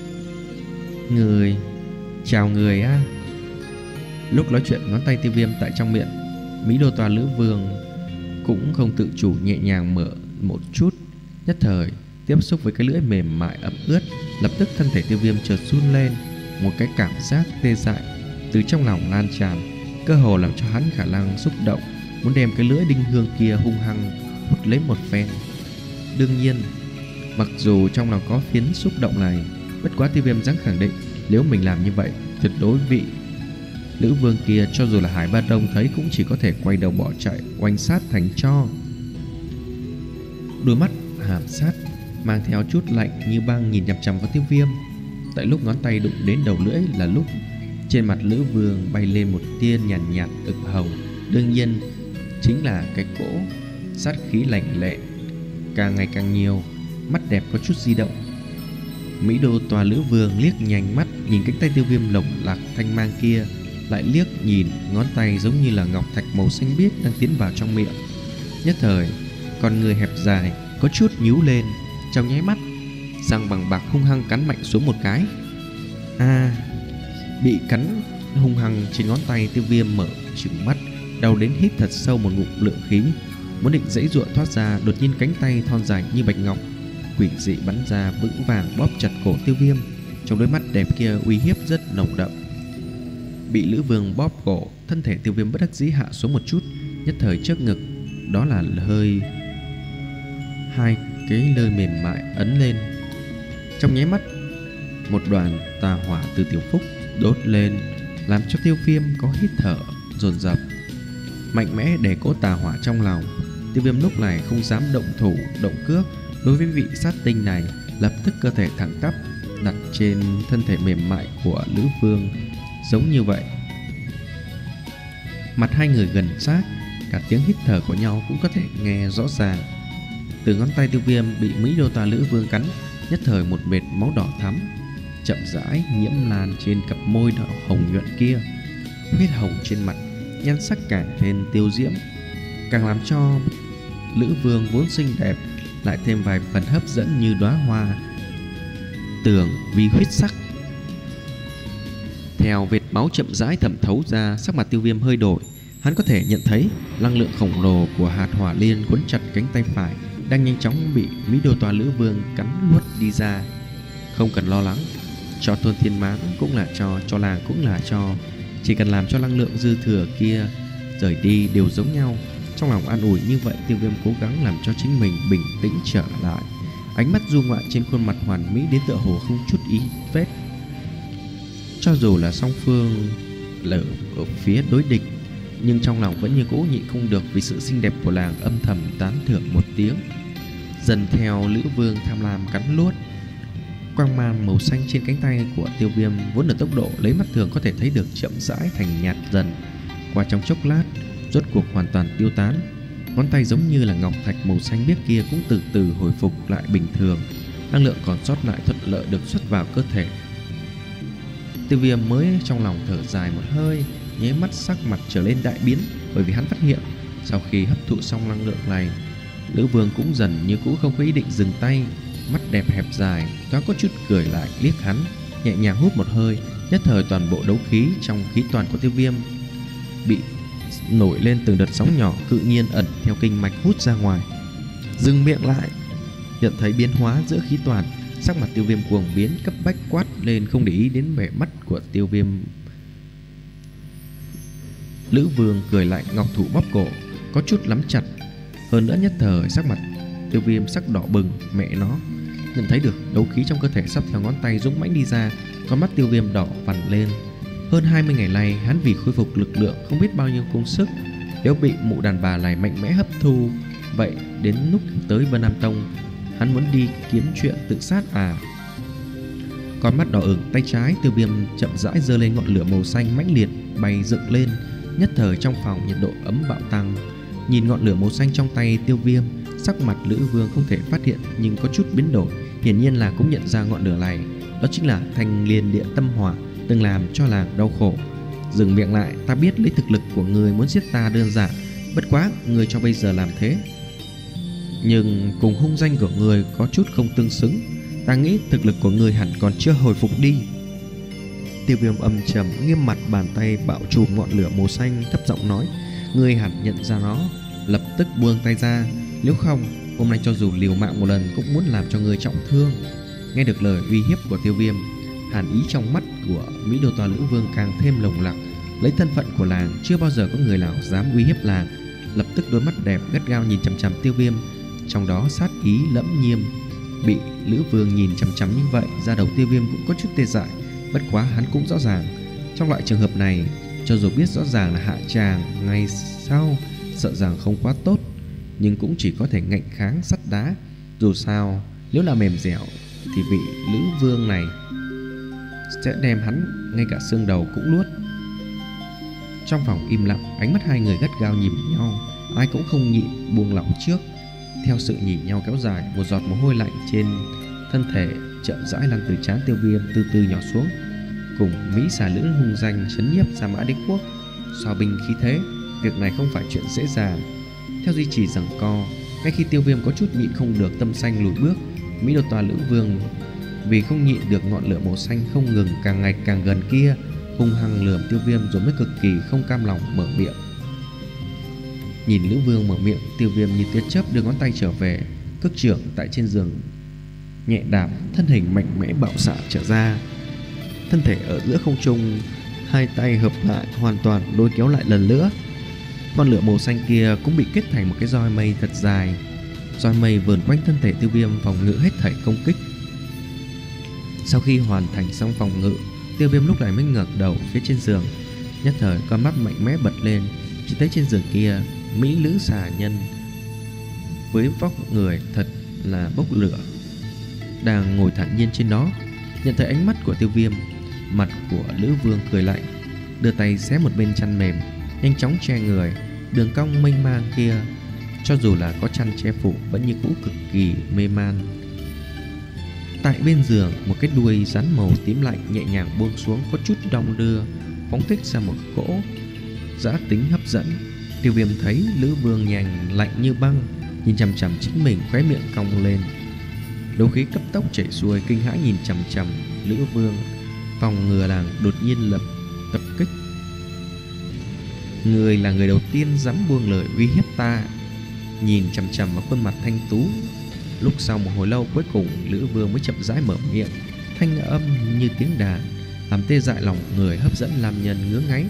S1: Người, chào người á. Lúc nói chuyện, ngón tay Tiêu Viêm tại trong miệng Mỹ Đô Toa Lữ Vương cũng không tự chủ nhẹ nhàng mở một chút, nhất thời tiếp xúc với cái lưỡi mềm mại ẩm ướt. Lập tức thân thể Tiêu Viêm chợt run lên, một cái cảm giác tê dại từ trong lòng lan tràn, cơ hồ làm cho hắn khả năng xúc động, muốn đem cái lưỡi đinh hương kia hung hăng hút lấy một phen. Đương nhiên, mặc dù trong lòng có phiến xúc động này, bất quá Tiêu Viêm dám khẳng định nếu mình làm như vậy, tuyệt đối vị Lữ Vương kia cho dù là Hải Ba Đông thấy cũng chỉ có thể quay đầu bỏ chạy, oanh sát thành tro. Đôi mắt hàm sát mang theo chút lạnh như băng nhìn chằm chằm vào Tiêu Viêm. Tại lúc ngón tay đụng đến đầu lưỡi là lúc trên mặt Lữ Vương bay lên một tia nhàn nhạt, nhạt ửng hồng, đương nhiên chính là cái cỗ sát khí lạnh lệ càng ngày càng nhiều. Mắt đẹp có chút di động. Mỹ Đô Toa Lữ Vương liếc nhanh mắt nhìn cánh tay Tiêu Viêm lồng lạc thanh mang kia, lại liếc nhìn ngón tay giống như là ngọc thạch màu xanh biếc đang tiến vào trong miệng. Nhất thời con người hẹp dài có chút nhíu lên, trong nháy mắt răng bằng bạc hung hăng cắn mạnh xuống một cái. A. Bị cắn hung hăng trên ngón tay, Tiêu Viêm mở trừng mắt, đau đến hít thật sâu một ngụm lượng khí, muốn định giãy giụa thoát ra. Đột nhiên cánh tay thon dài như bạch ngọc quỷ dị bắn ra, vững vàng bóp chặt cổ Tiêu Viêm. Trong đôi mắt đẹp kia uy hiếp rất nồng đậm. Bị Lữ Vương bóp cổ, thân thể Tiêu Viêm bất đắc dĩ hạ xuống một chút, nhất thời trước ngực đó là hơi hai cái lơi mềm mại ấn lên. Trong nháy mắt, một đoàn tà hỏa từ tiểu phúc đốt lên, làm cho Tiêu Viêm có hít thở dồn dập, mạnh mẽ để cố tà hỏa trong lòng. Tiêu Viêm lúc này không dám động thủ động cước đối với vị sát tinh này, lập tức cơ thể thẳng tắp đặt trên thân thể mềm mại của Lữ Vương. Giống như vậy, mặt hai người gần sát, cả tiếng hít thở của nhau cũng có thể nghe rõ ràng. Từ ngón tay Tiêu Viêm bị Mỹ Đô Tà Lữ Vương cắn, nhất thời một vệt máu đỏ thắm chậm rãi nhiễm lan trên cặp môi đỏ hồng nhuận kia. Huyết hồng trên mặt, nhan sắc càng thêm tiêu diễm, càng làm cho Lữ Vương vốn xinh đẹp lại thêm vài phần hấp dẫn như đóa hoa tường vì huyết sắc. Theo vệt máu chậm rãi thẩm thấu ra, sắc mặt Tiêu Viêm hơi đổi. Hắn có thể nhận thấy năng lượng khổng lồ của hạt hỏa liên quấn chặt cánh tay phải đang nhanh chóng bị Mỹ Đô Tòa Lữ Vương cắn nuốt đi ra. Không cần lo lắng, cho Thôn Thiên Mãng cũng là cho, cho làng cũng là cho. Chỉ cần làm cho năng lượng dư thừa kia rời đi đều giống nhau. Trong lòng an ủi như vậy, Tiêu Viêm cố gắng làm cho chính mình bình tĩnh trở lại. Ánh mắt du ngoại trên khuôn mặt hoàn mỹ đến tựa hồ không chút ý vết. Cho dù là song phương lở ở phía đối địch, nhưng trong lòng vẫn như cũ nhịn không được vì sự xinh đẹp của làng, âm thầm tán thưởng một tiếng. Dần theo Lữ Vương tham lam cắn luốt, quang mang màu xanh trên cánh tay của Tiêu Viêm vốn ở tốc độ lấy mắt thường có thể thấy được chậm rãi thành nhạt dần. Qua trong chốc lát, rốt cuộc hoàn toàn tiêu tán. Ngón tay giống như là ngọc thạch màu xanh biếc kia cũng từ từ hồi phục lại bình thường. Năng lượng còn sót lại thuận lợi được xuất vào cơ thể. Tiêu Viêm mới trong lòng thở dài một hơi, nháy mắt sắc mặt trở lên đại biến, bởi vì hắn phát hiện sau khi hấp thụ xong năng lượng này, Lữ Vương cũng dần như cũ không có ý định dừng tay. Mắt đẹp hẹp dài, thoáng có chút cười lại liếc hắn, nhẹ nhàng hút một hơi. Nhất thời toàn bộ đấu khí trong khí toàn của Tiêu Viêm bị nổi lên từng đợt sóng nhỏ, tự nhiên ẩn theo kinh mạch hút ra ngoài. Dừng miệng lại, nhận thấy biến hóa giữa khí toàn, sắc mặt Tiêu Viêm cuồng biến, cấp bách quát lên không để ý đến vẻ mắt của Tiêu Viêm. Lữ Vương cười lạnh, ngọc thủ bóp cổ, có chút nắm chặt. Hơn nữa nhất thời sắc mặt Tiêu Viêm sắc đỏ bừng, mẹ nó. Nhận thấy được đấu khí trong cơ thể sắp theo ngón tay dũng mãnh đi ra, con mắt Tiêu Viêm đỏ vằn lên. Hơn hai mươi ngày nay, hắn vì khôi phục lực lượng không biết bao nhiêu công sức, nếu bị mụ đàn bà này mạnh mẽ hấp thu, vậy đến lúc tới Vân Nam Tông, hắn muốn đi kiếm chuyện tự sát à? Con mắt đỏ ửng, tay trái Tiêu Viêm chậm rãi giơ lên ngọn lửa màu xanh mãnh liệt bay dựng lên. Nhất thời trong phòng nhiệt độ ấm bạo tăng. Nhìn ngọn lửa màu xanh trong tay Tiêu Viêm, sắc mặt Lữ Vương không thể phát hiện nhưng có chút biến đổi, hiển nhiên là cũng nhận ra ngọn lửa này, đó chính là Thanh Liên Địa Tâm Hỏa từng làm cho làng đau khổ. Dừng miệng lại, ta biết lấy thực lực của người muốn giết ta đơn giản, bất quá người cho bây giờ làm thế, nhưng cùng hung danh của người có chút không tương xứng. Ta nghĩ thực lực của người hẳn còn chưa hồi phục đi. Tiêu Viêm âm trầm nghiêm mặt, bàn tay bạo chùm ngọn lửa màu xanh, thấp giọng nói: người hẳn nhận ra nó, lập tức buông tay ra, nếu không hôm nay cho dù liều mạng một lần cũng muốn làm cho người trọng thương. Nghe được lời uy hiếp của Tiêu Viêm, hàn ý trong mắt của Mỹ Đô Tòa Lữ Vương càng thêm lồng lặc. Lấy thân phận của làng, chưa bao giờ có người nào dám uy hiếp làng. Lập tức đôi mắt đẹp gắt gao nhìn chằm chằm Tiêu Viêm, trong đó sát ý lẫm nhiêm. Bị Lữ Vương nhìn chằm chằm như vậy, da đầu Tiêu Viêm cũng có chút tê dại. Bất quá hắn cũng rõ ràng, trong loại trường hợp này, cho dù biết rõ ràng là hạ tràng ngày sau sợ rằng không quá tốt, nhưng cũng chỉ có thể ngạnh kháng sắt đá. Dù sao nếu là mềm dẻo thì vị Lữ Vương này sẽ đem hắn ngay cả xương đầu cũng nuốt. Trong phòng im lặng, ánh mắt hai người gắt gao nhìn nhau, ai cũng không nhịn buông lỏng trước. Theo sự nhìn nhau kéo dài, một giọt mồ hôi lạnh trên thân thể chậm rãi lăn từ trán Tiêu Viêm từ từ nhỏ xuống. Cùng Mỹ xà lữ hung danh trấn nhiếp Sa Mã Đế Quốc, so binh khí thế, việc này không phải chuyện dễ dàng. Theo duy trì giằng co, ngay khi Tiêu Viêm có chút nhịn không được tâm xanh lùi bước, Mỹ Đô Tòa Lữ Vương vì không nhịn được ngọn lửa màu xanh không ngừng càng ngày càng gần kia, hung hăng lườm Tiêu Viêm rồi mới cực kỳ không cam lòng mở miệng. Nhìn Lữ Vương mở miệng, Tiêu Viêm như tia chớp đưa ngón tay trở về, cước trưởng tại trên giường nhẹ đạp, thân hình mạnh mẽ bạo xạ trở ra. Thân thể ở giữa không trung, hai tay hợp lại hoàn toàn lôi kéo lại lần nữa. Ngọn lửa màu xanh kia cũng bị kết thành một cái roi mây thật dài. Roi mây vờn quanh thân thể Tiêu Viêm phòng ngự hết thảy công kích. Sau khi hoàn thành xong phòng ngự, Tiêu Viêm lúc này mới ngẩng đầu phía trên giường. Nhất thời con mắt mạnh mẽ bật lên, chỉ thấy trên giường kia mỹ nữ xà nhân với vóc người thật là bốc lửa đang ngồi thản nhiên trên đó. Nhận thấy ánh mắt của Tiêu Viêm, mặt của Lữ Vương cười lạnh, đưa tay xé một bên chăn mềm, nhanh chóng che người. Đường cong mênh mang kia, cho dù là có chăn che phủ, vẫn như cũ cực kỳ mê man. Tại bên giường, một cái đuôi rắn màu tím lạnh nhẹ nhàng buông xuống, có chút đong đưa, phóng thích ra một cỗ dã tính hấp dẫn. Tiêu Viêm thấy Lữ Vương nhanh lạnh như băng, nhìn chằm chằm chính mình, khóe miệng cong lên, đấu khí cấp tốc chảy xuôi, kinh hãi nhìn chằm chằm Lữ Vương, phòng ngừa làng đột nhiên lập tập kích. Người là người đầu tiên dám buông lời uy hiếp ta. Nhìn chằm chằm vào khuôn mặt thanh tú, lúc sau một hồi lâu, cuối cùng Lữ Vương mới chậm rãi mở miệng, thanh âm như tiếng đàn, làm tê dại lòng người, hấp dẫn làm nhân ngứa ngáy.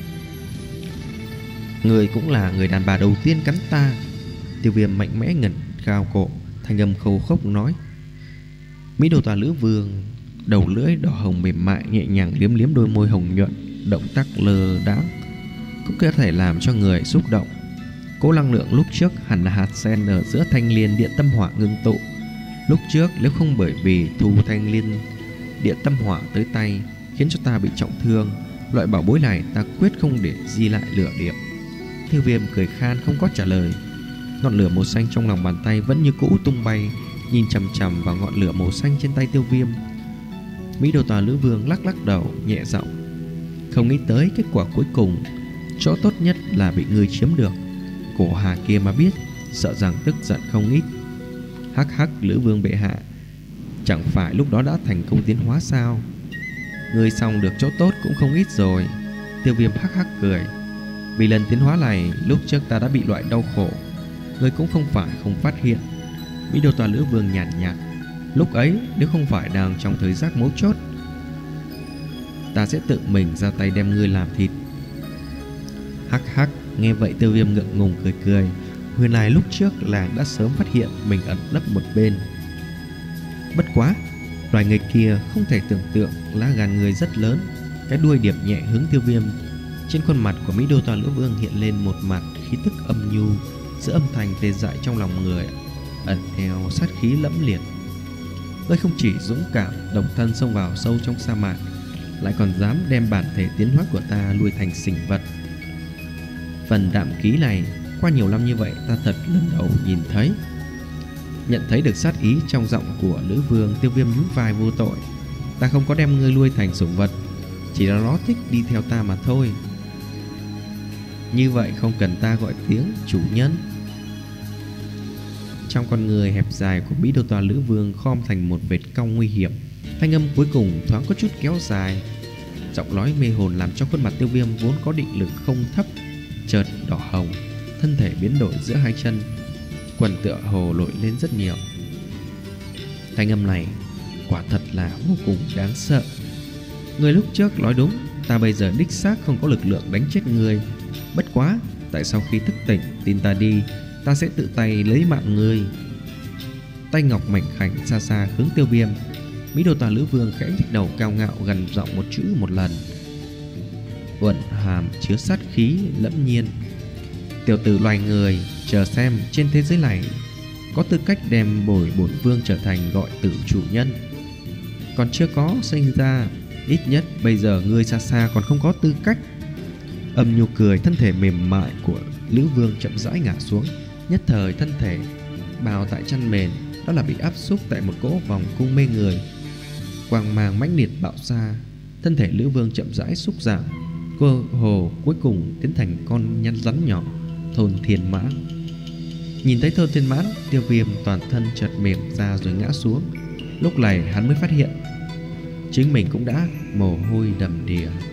S1: Người cũng là người đàn bà đầu tiên cắn ta. Tiêu Viêm mạnh mẽ ngẩng cao cổ, thanh âm khâu khốc nói. Mỹ Đồ Tòa Lữ Vương đầu lưỡi đỏ hồng mềm mại nhẹ nhàng liếm liếm đôi môi hồng nhuận, động tác lơ đãng cũng có thể làm cho người xúc động. Cỗ năng lượng lúc trước hẳn là hạt sen ở giữa thanh liên điện tâm hỏa ngưng tụ. Lúc trước nếu không bởi vì thu thanh liên điện tâm hỏa tới tay khiến cho ta bị trọng thương, loại bảo bối này ta quyết không để di lại lửa điểm. Tiêu Viêm cười khan không có trả lời. Ngọn lửa màu xanh trong lòng bàn tay vẫn như cũ tung bay, nhìn chằm chằm vào ngọn lửa màu xanh trên tay Tiêu Viêm. Mỹ Đồ Tòa Lữ Vương lắc lắc đầu nhẹ giọng, không nghĩ tới kết quả cuối cùng, chỗ tốt nhất là bị ngươi chiếm được. Cổ Hà kia mà biết, sợ rằng tức giận không ít. Hắc hắc, Lữ Vương bệ hạ, chẳng phải lúc đó đã thành công tiến hóa sao? Ngươi xong được chỗ tốt cũng không ít rồi. Tiêu Viêm hắc hắc cười. Vì lần tiến hóa này, lúc trước ta đã bị loại đau khổ, ngươi cũng không phải không phát hiện. Mỹ Đồ Tòa Lữ Vương nhàn nhạt, lúc ấy nếu không phải đang trong thời giác mấu chốt, ta sẽ tự mình ra tay đem ngươi làm thịt. Hắc hắc. Nghe vậy Tiêu Viêm ngượng ngùng cười cười. Người này lúc trước làng đã sớm phát hiện mình ẩn nấp một bên. Bất quá loài người kia không thể tưởng tượng, lá gan người rất lớn. Cái đuôi điệp nhẹ hướng Tiêu Viêm. Trên khuôn mặt của Mỹ Đô Tòa Lữ Vương hiện lên một mặt khí tức âm nhu, giữa âm thanh tê dại trong lòng người ẩn theo sát khí lẫm liệt. Ngươi không chỉ dũng cảm độc thân xông vào sâu trong sa mạc, lại còn dám đem bản thể tiến hóa của ta nuôi thành sình vật. Phần đạm ký này qua nhiều năm như vậy ta thật lần đầu nhìn thấy. Nhận thấy được sát ý trong giọng của Lữ Vương, Tiêu Viêm nhún vai vô tội. Ta không có đem ngươi nuôi thành sủng vật, chỉ là nó thích đi theo ta mà thôi. Như vậy không cần ta gọi tiếng chủ nhân. Trong con người hẹp dài của Mỹ Đô Tòa Lữ Vương khom thành một vệt cong nguy hiểm. Thanh âm cuối cùng thoáng có chút kéo dài, giọng nói mê hồn làm cho khuôn mặt Tiêu Viêm vốn có định lực không thấp chợt đỏ hồng, thân thể biến đổi giữa hai chân, quần tựa hồ nổi lên rất nhiều. Thanh âm này quả thật là vô cùng đáng sợ. Người lúc trước nói đúng, ta bây giờ đích xác không có lực lượng đánh chết người. Bất quá, tại sau khi thức tỉnh, tin ta đi, ta sẽ tự tay lấy mạng ngươi. Tay ngọc mảnh khảnh xa xa hướng Tiêu Viêm. Mỹ Đô Tòa Lữ Vương khẽ nhích đầu cao ngạo, gần giọng một chữ một lần, uẩn hàm chứa sát khí lẫm nhiên. Tiểu tử loài người, chờ xem trên thế giới này có tư cách đem bồi bổn vương trở thành gọi tử chủ nhân còn chưa có sinh ra. Ít nhất bây giờ ngươi xa xa còn không có tư cách. Âm nhu cười, thân thể mềm mại của Lữ Vương chậm rãi ngả xuống. Nhất thời thân thể bào tại chăn mền, đó là bị áp xúc tại một cỗ vòng cung mê người. Quang mang mãnh liệt bạo ra, thân thể Lữ Vương chậm rãi xúc giảm, cơ hồ cuối cùng tiến thành con nhăn rắn nhỏ, Thôn Thiên Mãn. Nhìn thấy Thôn Thiên Mãn, Tiêu Viêm toàn thân chợt mềm ra rồi ngã xuống. Lúc này hắn mới phát hiện chính mình cũng đã mồ hôi đầm đìa.